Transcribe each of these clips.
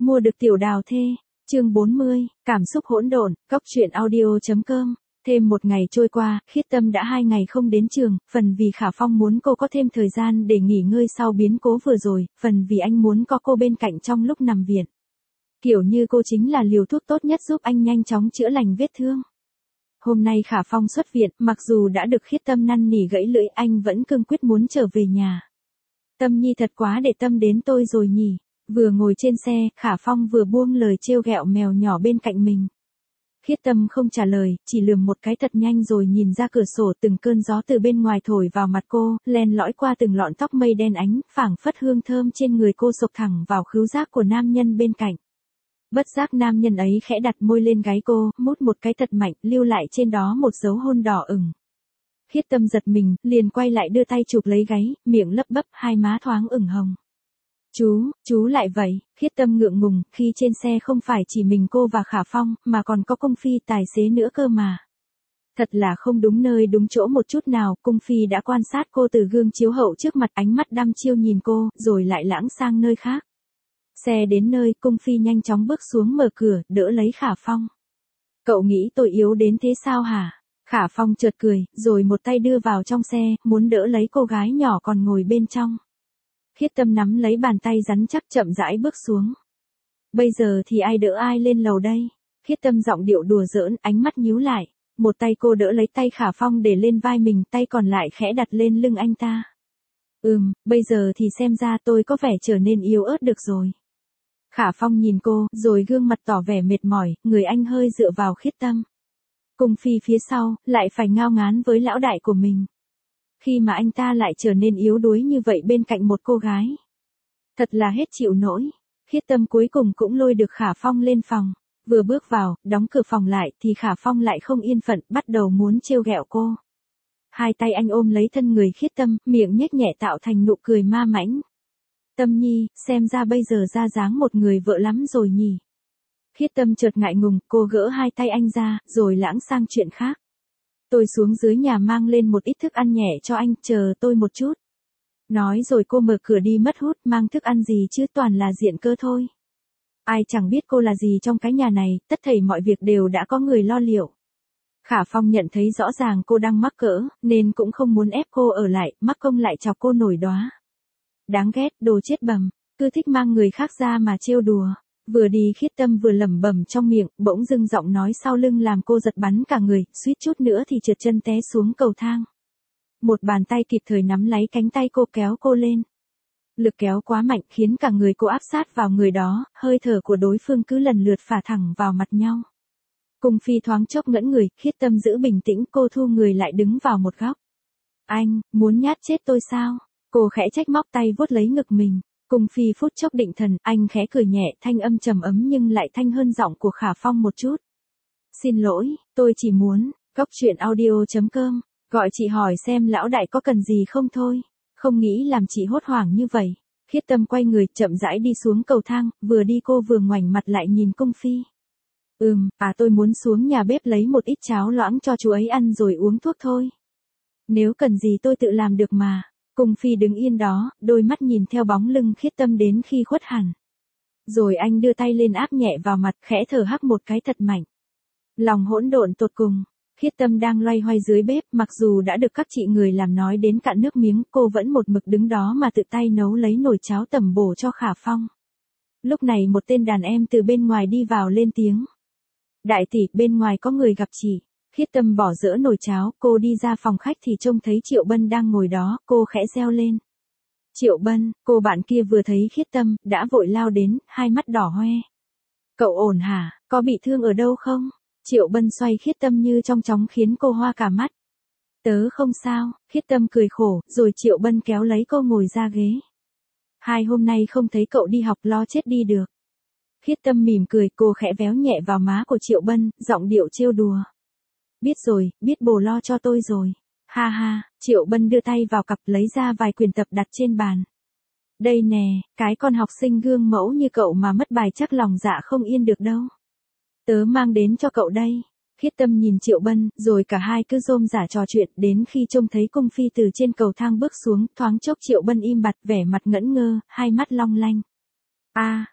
Mua được tiểu đào thê. Chương 40, cảm xúc hỗn độn, cóc truyện audio.com. Thêm một ngày trôi qua, Khiết Tâm đã 2 ngày không đến trường, phần vì Khả Phong muốn cô có thêm thời gian để nghỉ ngơi sau biến cố vừa rồi, phần vì anh muốn có cô bên cạnh trong lúc nằm viện. Kiểu như cô chính là liều thuốc tốt nhất giúp anh nhanh chóng chữa lành vết thương. Hôm nay Khả Phong xuất viện, mặc dù đã được Khiết Tâm năn nỉ gãy lưỡi, anh vẫn cương quyết muốn trở về nhà. Tâm Nhi thật quá để tâm đến tôi rồi nhỉ. Vừa ngồi trên xe, Khả Phong vừa buông lời trêu ghẹo mèo nhỏ bên cạnh mình. Khiết Tâm không trả lời, chỉ lườm một cái thật nhanh rồi nhìn ra cửa sổ, từng cơn gió từ bên ngoài thổi vào mặt cô, len lỏi qua từng lọn tóc mây đen ánh, phảng phất hương thơm trên người cô xộc thẳng vào khứu giác của nam nhân bên cạnh. Bất giác nam nhân ấy khẽ đặt môi lên gáy cô, mút một cái thật mạnh, lưu lại trên đó một dấu hôn đỏ ửng. Khiết Tâm giật mình, liền quay lại đưa tay chụp lấy gáy, miệng lấp bấp, hai má thoáng ửng hồng. Chú lại vậy. Khiết Tâm ngượng ngùng, khi trên xe không phải chỉ mình cô và Khả Phong, mà còn có Cung Phi tài xế nữa cơ mà. Thật là không đúng nơi đúng chỗ một chút nào, Cung Phi đã quan sát cô từ gương chiếu hậu trước mặt, ánh mắt đăm chiêu nhìn cô, rồi lại lãng sang nơi khác. Xe đến nơi, Cung Phi nhanh chóng bước xuống mở cửa, đỡ lấy Khả Phong. Cậu nghĩ tôi yếu đến thế sao hả? Khả Phong chợt cười, rồi một tay đưa vào trong xe, muốn đỡ lấy cô gái nhỏ còn ngồi bên trong. Khiết Tâm nắm lấy bàn tay rắn chắc chậm rãi bước xuống. Bây giờ thì ai đỡ ai lên lầu đây? Khiết Tâm giọng điệu đùa giỡn, ánh mắt nhíu lại. Một tay cô đỡ lấy tay Khả Phong để lên vai mình, tay còn lại khẽ đặt lên lưng anh ta. Bây giờ thì xem ra tôi có vẻ trở nên yếu ớt được rồi. Khả Phong nhìn cô, rồi gương mặt tỏ vẻ mệt mỏi, người anh hơi dựa vào Khiết Tâm. Cung Phi phía sau, lại phải ngao ngán với lão đại của mình. Khi mà anh ta lại trở nên yếu đuối như vậy bên cạnh một cô gái. Thật là hết chịu nổi. Khiết Tâm cuối cùng cũng lôi được Khả Phong lên phòng. Vừa bước vào, đóng cửa phòng lại thì Khả Phong lại không yên phận, bắt đầu muốn trêu ghẹo cô. Hai tay anh ôm lấy thân người Khiết Tâm, miệng nhếch nhẹ tạo thành nụ cười ma mãnh. Tâm Nhi, xem ra bây giờ ra dáng một người vợ lắm rồi nhỉ. Khiết Tâm chợt ngại ngùng, cô gỡ hai tay anh ra, rồi lãng sang chuyện khác. Tôi xuống dưới nhà mang lên một ít thức ăn nhẹ cho anh, chờ tôi một chút. Nói rồi cô mở cửa đi mất hút, mang thức ăn gì chứ toàn là diện cơ thôi. Ai chẳng biết cô là gì trong cái nhà này, tất thảy mọi việc đều đã có người lo liệu. Khả Phong nhận thấy rõ ràng cô đang mắc cỡ, nên cũng không muốn ép cô ở lại, mắc công lại chọc cô nổi đóa. Đáng ghét, đồ chết bầm, cứ thích mang người khác ra mà trêu đùa. Vừa đi Khiết Tâm vừa lẩm bẩm trong miệng, bỗng dưng giọng nói sau lưng làm cô giật bắn cả người, suýt chút nữa thì trượt chân té xuống cầu thang. Một bàn tay kịp thời nắm lấy cánh tay cô kéo cô lên. Lực kéo quá mạnh khiến cả người cô áp sát vào người đó, hơi thở của đối phương cứ lần lượt phả thẳng vào mặt nhau. Cung Phi thoáng chốc ngẩn người, Khiết Tâm giữ bình tĩnh, cô thu người lại đứng vào một góc. Anh, muốn nhát chết tôi sao? Cô khẽ trách móc tay vuốt lấy ngực mình. Cung Phi phút chốc định thần, anh khẽ cười nhẹ, thanh âm trầm ấm nhưng lại thanh hơn giọng của Khả Phong một chút. Xin lỗi, tôi chỉ muốn, cóc truyện audio.com, gọi chị hỏi xem lão đại có cần gì không thôi. Không nghĩ làm chị hốt hoảng như vậy. Khiết Tâm quay người, chậm rãi đi xuống cầu thang, vừa đi cô vừa ngoảnh mặt lại nhìn Cung Phi. Tôi muốn xuống nhà bếp lấy một ít cháo loãng cho chú ấy ăn rồi uống thuốc thôi. Nếu cần gì tôi tự làm được mà. Cung Phi đứng yên đó, đôi mắt nhìn theo bóng lưng Khiết Tâm đến khi khuất hẳn. Rồi anh đưa tay lên áp nhẹ vào mặt, khẽ thở hắt một cái thật mạnh. Lòng hỗn độn tột cùng. Khiết Tâm đang loay hoay dưới bếp, mặc dù đã được các chị người làm nói đến cạn nước miếng, cô vẫn một mực đứng đó mà tự tay nấu lấy nồi cháo tẩm bổ cho Khả Phong. Lúc này một tên đàn em từ bên ngoài đi vào lên tiếng. Đại tỷ, bên ngoài có người gặp chị. Khiết Tâm bỏ dỡ nồi cháo, cô đi ra phòng khách thì trông thấy Triệu Bân đang ngồi đó, cô khẽ reo lên. Triệu Bân, cô bạn kia vừa thấy Khiết Tâm, đã vội lao đến, hai mắt đỏ hoe. Cậu ổn hả, có bị thương ở đâu không? Triệu Bân xoay Khiết Tâm như trong chóng khiến cô hoa cả mắt. Tớ không sao, Khiết Tâm cười khổ, rồi Triệu Bân kéo lấy cô ngồi ra ghế. Hai hôm nay không thấy cậu đi học lo chết đi được. Khiết Tâm mỉm cười, cô khẽ véo nhẹ vào má của Triệu Bân, giọng điệu trêu đùa. Biết rồi, biết bồ lo cho tôi rồi. Ha ha, Triệu Bân đưa tay vào cặp lấy ra vài quyển tập đặt trên bàn. Đây nè, cái con học sinh gương mẫu như cậu mà mất bài chắc lòng dạ không yên được đâu. Tớ mang đến cho cậu đây. Khiết Tâm nhìn Triệu Bân, rồi cả hai cứ rôm rả trò chuyện đến khi trông thấy Cung Phi từ trên cầu thang bước xuống, thoáng chốc Triệu Bân im bặt vẻ mặt ngẩn ngơ, hai mắt long lanh.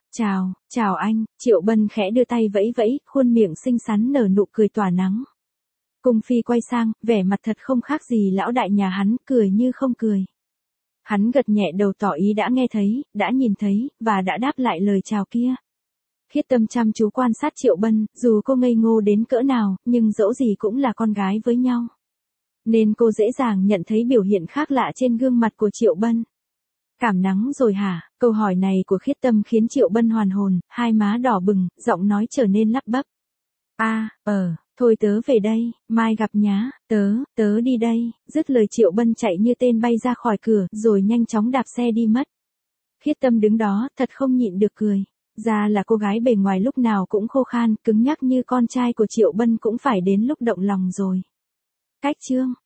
Chào anh, Triệu Bân khẽ đưa tay vẫy vẫy, khuôn miệng xinh xắn nở nụ cười tỏa nắng. Cung phi quay sang, vẻ mặt thật không khác gì lão đại nhà hắn, cười như không cười. Hắn gật nhẹ đầu tỏ ý đã nghe thấy, đã nhìn thấy, và đã đáp lại lời chào kia. Khiết Tâm chăm chú quan sát Triệu Bân, dù cô ngây ngô đến cỡ nào, nhưng dẫu gì cũng là con gái với nhau. Nên cô dễ dàng nhận thấy biểu hiện khác lạ trên gương mặt của Triệu Bân. Cảm nắng rồi hả? Câu hỏi này của Khiết Tâm khiến Triệu Bân hoàn hồn, hai má đỏ bừng, giọng nói trở nên lắp bắp. Thôi tớ về đây, mai gặp nhá, tớ đi đây, dứt lời Triệu Bân chạy như tên bay ra khỏi cửa, rồi nhanh chóng đạp xe đi mất. Khiết Tâm đứng đó, thật không nhịn được cười. Ra là cô gái bề ngoài lúc nào cũng khô khan, cứng nhắc như con trai của Triệu Bân cũng phải đến lúc động lòng rồi. Cách chương